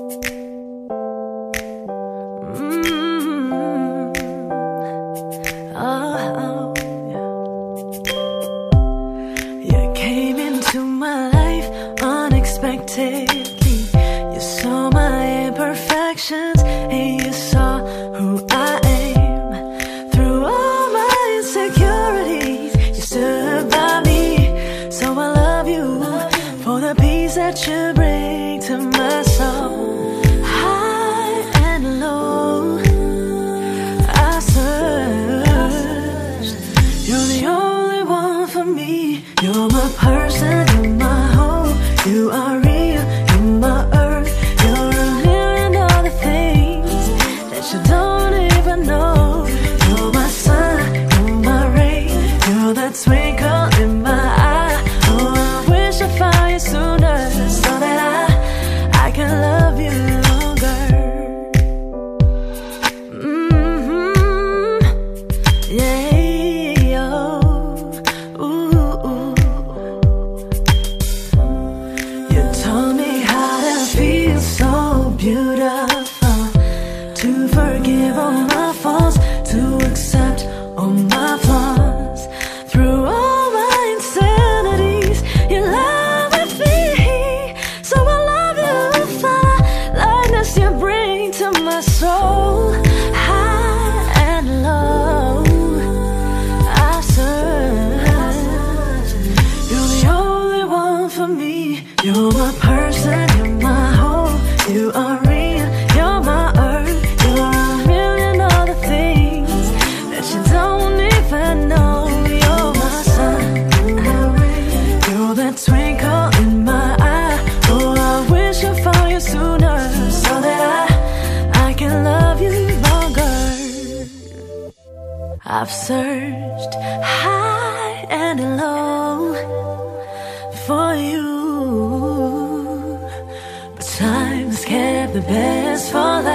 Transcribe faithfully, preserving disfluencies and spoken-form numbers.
unexpectedly. You saw my imperfections and you saw who I am. Through all my insecurities, you stood by me. So I love you for the peace that you bring to my soul. High and low, I searched. You're the only one for me. You're my person, you're my home. You are real, you're my earth. You're a million other things that you don't even know. You're my sun, you're my rain. You're that twinkle in my eye. Oh, I wish I found you sooner so that I, I can love you longer. Mm-hmm. Yeah. Beautiful to forgive all my faults, to accept all my flaws. Through all my insanities, you love with me. So I love you for the lightness you bring to my soul. High and low, I search. You're the only one for me. You're my person, you're my home. You are real, you're my earth. You're a million other things that you don't even know. You're my sun, you're that twinkle in my eye. Oh, I wish I found you sooner so that I, I can love you longer. I've searched high and low for you. Time's kept the best for last.